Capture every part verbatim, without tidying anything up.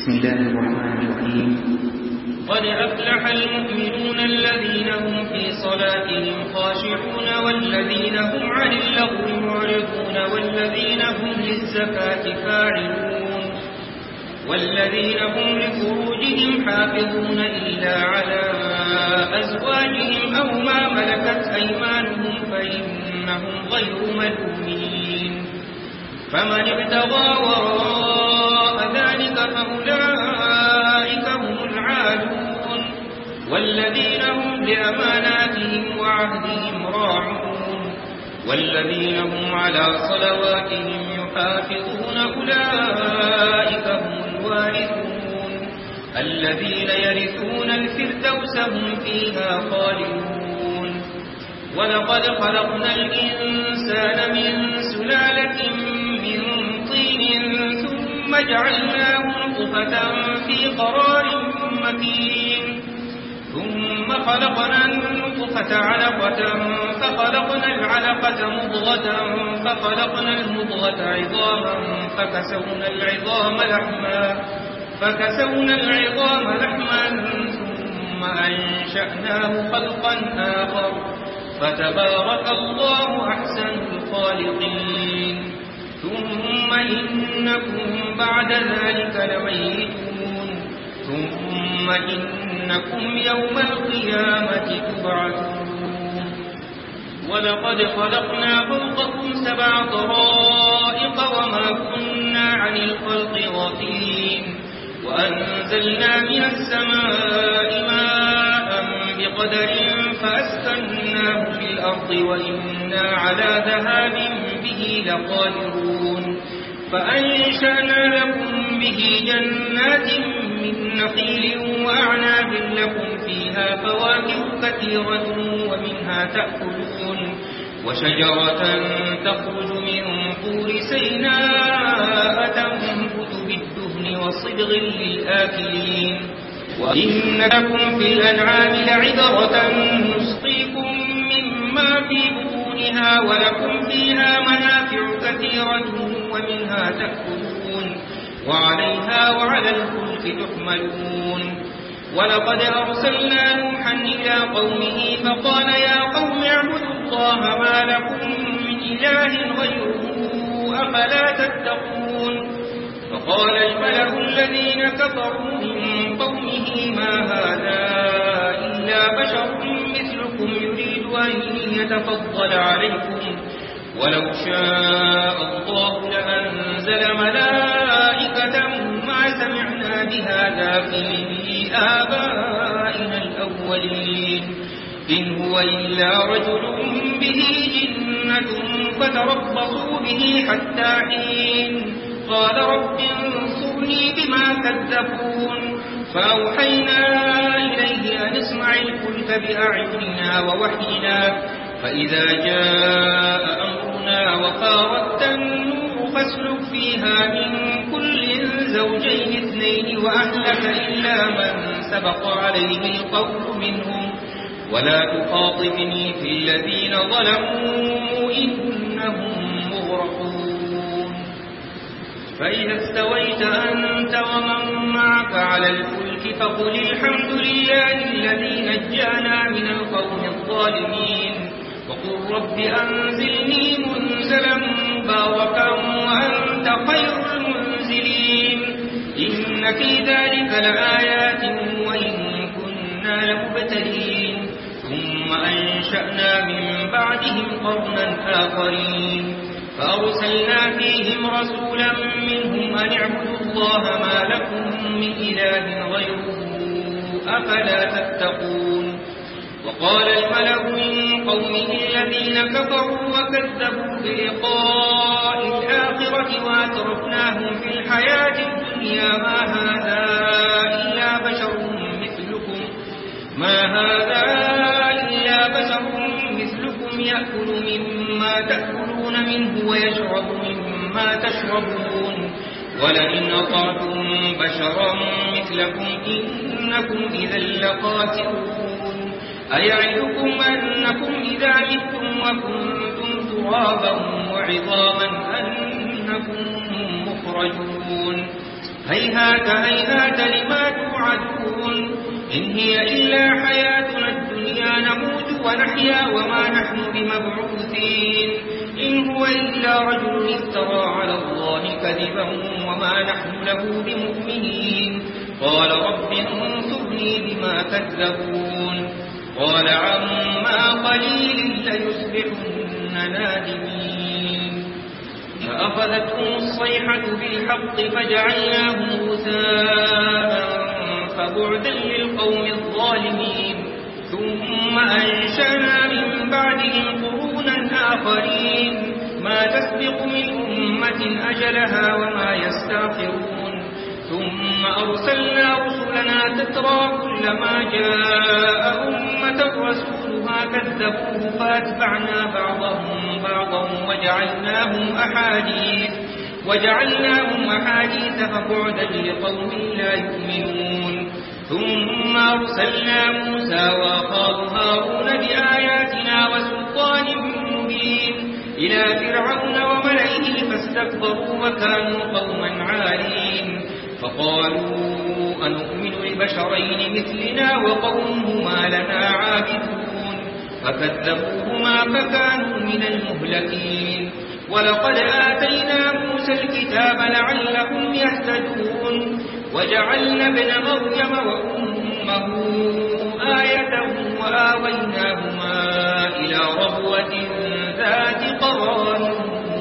بسم الله الرحمن الرحيم. قد أفلح المؤمنون الذين هم في صلاتهم خاشعون والذين هم عن اللغو معرضون والذين هم للزكاة فاعلون والذين هم لفروجهم حافظون إلا على أزواجهم أو ما ملكت أيمانهم فإنهم غير ملومين. فمن ابتغى وراء ذلك فأولئك هم العادون والذين هم لأماناتهم وعهدهم راعون والذين هم على صلواتهم يحافظون أولئك هم الوارثون الذين يرثون الفردوس هم فيها خالدون. ولقد خلقنا الإنسان من سلالة من طين ثم جعلناه نطفة في قرار مكين ثم خلقنا النطفة علقة فخلقنا العلقة مضغة فخلقنا المضغة عظاما فكسونا العظام لحما فكسونا العظام لحما ثم أنشأناه خلقا آخر فتبارك الله أحسن الخالقين. ثم إنكم بعد ذلك لميتون ثم إنكم يوم القيامة تبعثون. ولقد خلقنا فوقكم سبع طرائق وما كنا عن الخلق غافلين وأنزلنا من السماء ماء بقدر فأسكناه في الأرض وإنا على ذهاب به لقادرون. فأنشأنا لكم به جنات من نخيل وأعناب لكم فيها فواكه كثيرة ومنها تأكلون وشجرة تخرج من طور سيناء تنبت بالدهن وصبغ للآكلين. وإن لكم في الأنعام لعبرة نسقيكم مما في بطونها ولكم فيها منافع كثيرة ومنها تأكلون وعليها وعلى الفلك تحملون. ولقد أرسلنا نوحا إلى قومه فقال يا قوم اعبدوا الله ما لكم من إله غيره أفلا تتقون. فقال الملأ الذين كفروا من قومه ما هذا إلا بشر مثلكم يريد أن يتفضل عليكم ولو شاء الله لأنزل ملائكة ما سمعنا بهذا في آبائنا الأولين إن هو إلا رجل به جنة فتربصوا به حتى حين. قال رب انصرني بما كذبون. فأوحينا إليه أن اصنع الفلك بأعيننا ووحينا فإذا جاء أمرنا وفاردت النور فاسلك فيها من كل زوجين اثنين وأهلك إلا من سبق عليه القول منهم ولا تخاطبني في الذين ظلموا إنهم مغرقون. فإذا استويت أنت ومن معك على الفلك فقل الحمد لله الذي نجانا من القوم الظالمين وقل رب أنزلني منزلا مباركا وأنت خير المنزلين. إن في ذلك لآيات وإن كنا لمبتلين. ثم أنشأنا من بعدهم قرنا آخرين فأرسلنا فيهم رسولا منهم أن اعبدوا الله ما لكم من إله غيره أفلا تتقون. وقال الملأ من قومه الذين كفروا وكذبوا بلقاء الآخرة وأترفناهم في الحياة الدنيا ما هذا إلا بشر مثلكم ما هذا إلا بشر مثلكم يأكل مما تأكلون منه ويشرب مما تشربون ولئن أطعتم بشرا مثلكم إنكم إذا لخاسرون. أيعدكم أنكم إذا متم وكنتم ترابا وعظاما أنكم مخرجون. هيهات هيهات لما توعدون إن هي إلا حياتنا الدنيا نموت ونحيا وما نحن بمبعوثين إن هو إلا رجل افترى على الله كذبا وما نحن له بمؤمنين قال رب انصرني بما كذبون قال عما قليل ليصبحن نادمين فأخذتهم الصيحة بالحق فجعلناهم غثاء فبعدا للقوم الظالمين ثم أنشأنا من بعدهم قرونا آخرين ما تسبق من أمة أجلها وما يستأخرون ثم أرسلنا رسلنا تترى كلما جاء أمة رسولها كذبوه فأتبعنا بعضهم بعضا وجعلناهم أحاديث وجعلناهم أحاديث فبعدا لقوم لا يؤمنون ثم أرسلنا موسى وأخاه هارون بآياتنا وسلطان مبين إلى فرعون وملئه فاستكبروا وكانوا قوما عالين فقالوا أنؤمن لبشرين مثلنا وقومهما لنا عابدون فكذبوهما فكانوا من المهلكين ولقد آتينا موسى الكتاب لعلهم يهتدون وجعلنا ابن مريم وأمه آية وآويناهما إلى ربوة ذات قرار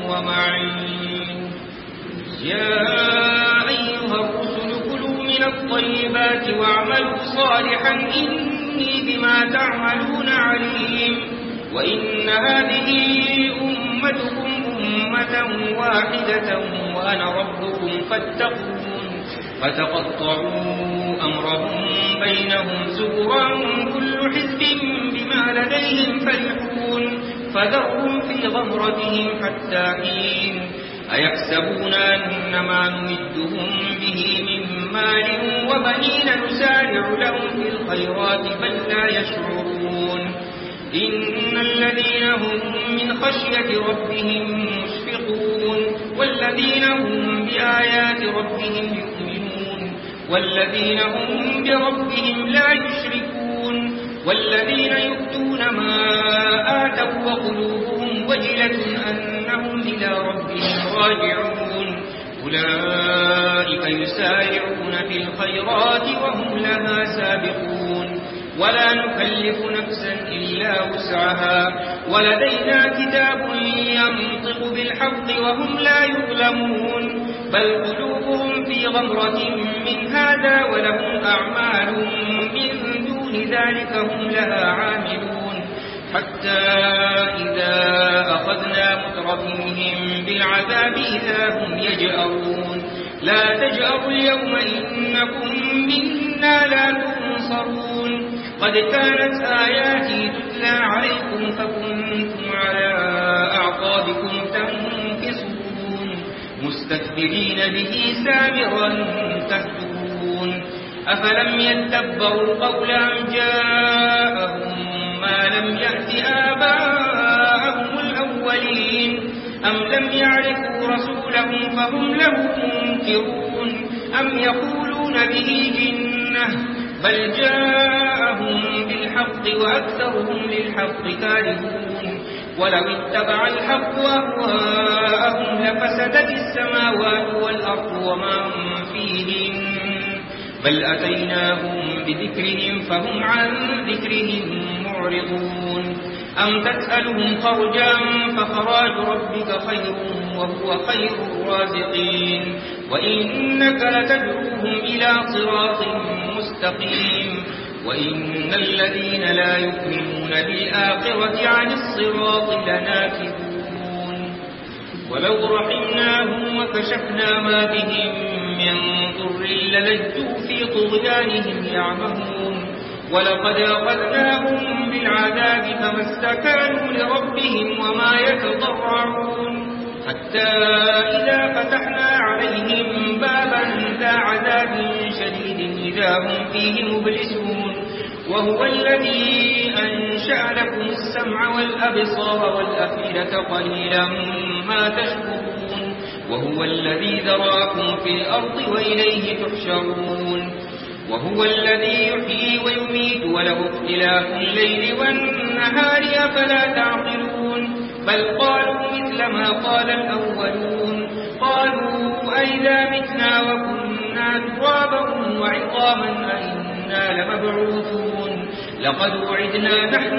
ومعين يا أيها الرسل كلوا من الطيبات واعملوا صالحا إني بما تعملون عليم وإن هذه أمتكم أمة واحدة وأنا ربكم فاتقون فتقطعوا أمرهم بينهم زبرا كل حزب بما لديهم فرحون فذرهم في غمرتهم حتى حين أيحسبون أن ما نمدهم به من مال وبنين نسارع لهم في الخيرات بل لا يشعرون إن الذين هم من خشية ربهم مشفقون والذين هم بآيات ربهم يؤمنون والذين هم بربهم لا يشركون والذين يؤتون ما آتوا وقلوبهم وجلة أنهم إلى ربهم راجعون أولئك يسارعون في الخيرات وهم لها سابقون ولا نكلف نفسا إلا وسعها ولدينا كتاب ينطق بالحق وهم لا يظلمون بل قلوبهم في غمرة من هذا ولهم أعمال من دون ذلك هم لها عاملون حتى إذا أخذنا مترفيهم بالعذاب إذا هم يجأرون لا تجأروا اليوم إنكم منا لا تنصرون قد كانت آياتي تتلى عليكم فكنتم على أعقابكم تنكصون مستكبرين به سامرا تهجرون أفلم يتدبروا القول أم جاءهم ما لم يأت آباءهم الأولين أم لم يعرفوا رسولهم فهم له منكرون أم يقولون به جنة بل جاءهم بالحق وأكثرهم للحق كارهون ولو اتبع الحق أهواءهم لفسدت السماوات والأرض ومن فيهن بل أتيناهم بذكرهم فهم عن ذكرهم معرضون أم تسألهم خرجا فخراج ربك خير وهو خير الرازقين وإنك لتدعوهم إلى صراط مستقيم وإن الذين لا يؤمنون بالآخرة عن الصراط لناكبون ولو رحمناهم وكشفنا ما بهم من ضر للجوا في طغيانهم يعمهون ولقد أخذناهم بالعذاب فما استكانوا لربهم وما يتضرعون حتى إذا فتحنا عليهم بابا ذا عذاب شديد إذا هم فيه مبلسون وهو الذي أنشأ لكم السمع والأبصار والأفئدة قليلا ما تشكرون وهو الذي ذراكم في الأرض وإليه تحشرون وهو الذي يحيي ويميت وله اختلاف الليل والنهار أفلا تعقلون بل قالوا مثل ما قال الأولون قالوا أئذا متنا وكنا ترابا وعظاما أئنا لمبعوثون لقد وعدنا نحن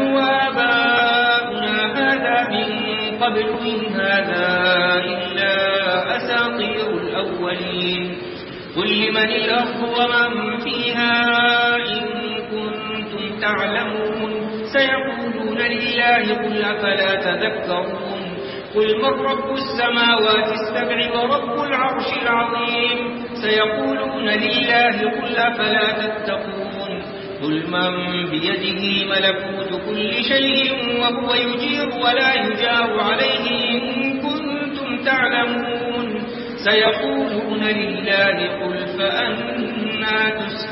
وآباؤنا هذا من قبل إن هذا إلا أساطير الأولين قل لمن الأرض ومن فيها إن كنتم تعلمون سيقولون لله قل أفلا تذكرون قل من رب السماوات السبع ورب العرش العظيم سيقولون لله قل أفلا تتقون قل من بيده ملكوت كل شيء وهو يجير ولا يجار عليه إن كنتم تعلمون سيقولون لله قل فأنا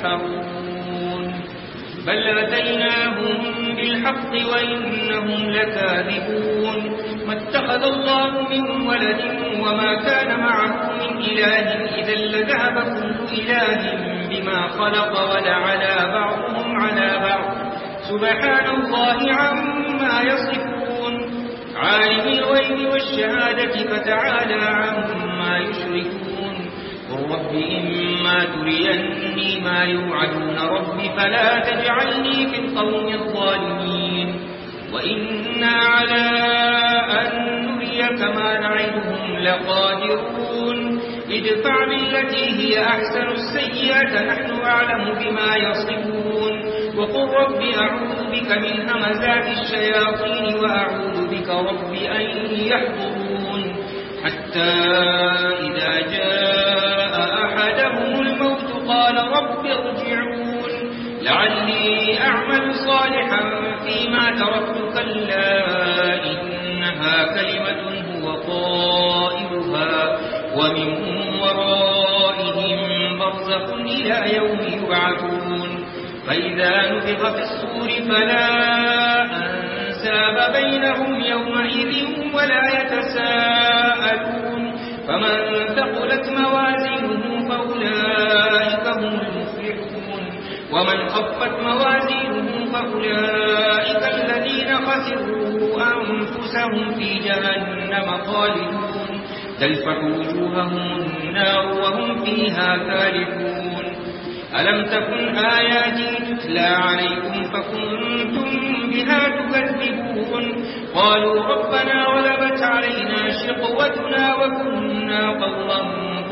تسحرون بل أتيناهم بالحق وإنهم لكاذبون ما اتخذ الله من ولد وما كان معه من إله إذا لذهب كل إله بما خلق ولعلى بعضهم على بعض سبحان الله عما يصفون عالم الغيب والشهادة فتعالى عما يشركون قل رب إما تريني ما يوعدون رب فلا تجعلني في القوم الظالمين وإنا على أن نريك ما نعدهم لقادرون ادفع بالتي هي أحسن السيئة نحن أعلم بما يصفون وقل رب أعوذ بك من همزات الشياطين وأعوذ بك رب أن يحضرون حتى إذا جاء أحدهم الموت قال رب ارجعون لعلي أعمل صالحا فيما تركت كلا إنها كلمة هو قائلها ومن ورائهم برزخ إلى يوم يبعثون فإذا نفخ في الصور فلا أنساب بينهم يومئذ ولا يتساءلون فمن ثقلت موازينه فأولئك هم المفلحون ومن خفت موازينه فأولئك الذين خسروا أنفسهم في جهنم خالدون تلفح وجوههم النار وهم فيها كالحون ألم تكن آياتي تتلى عليكم فكنتم بها تكذبون قالوا ربنا غلبت علينا شقوتنا وكنا قوما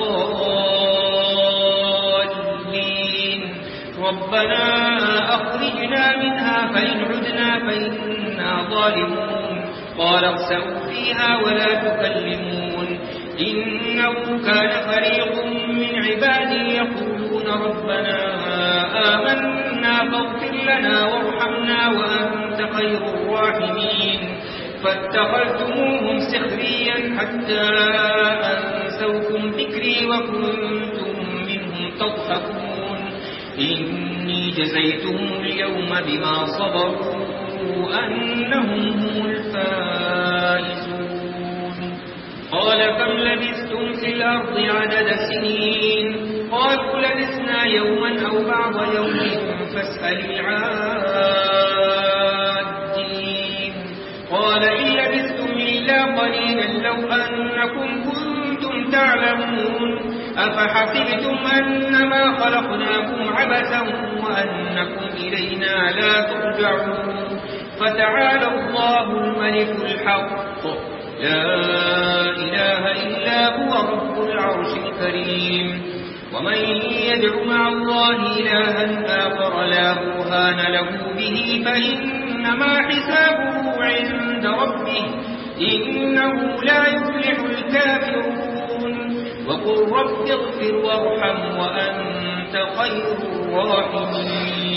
ضالين ربنا أخرجنا منها فإن عدنا فإنا ظالمون قال اخسئوا فيها ولا تكلمون إنه كان فريق من عبادي يقولون ربنا آمنا فاغفر لنا وارحمنا وأنت خير الراحمين فاتخذتموهم سخريا حتى أنسوكم ذكري وكنتم منهم تضحكون إني جزيتهم اليوم بما صبروا أنهم هم الفائزون قال كم لبثتم في الأرض عدد سنين قالوا لبثنا يوما أو بعض يوم فاسأل العادين قال إن لبثتم إلا قليلا لو أنكم كنتم تعلمون أفحسبتم أنما خلقناكم عبثا وأنكم إلينا لا ترجعون فتعالى الله الملك الحق لا إله إلا هو رب العرش الكريم ومن يدع مع الله إلها آخر لا برهان له به فإنما حسابه عند ربه إنه لا يفلح الكافرون وقل رب اغفر وارحم وأنت خير الراحمين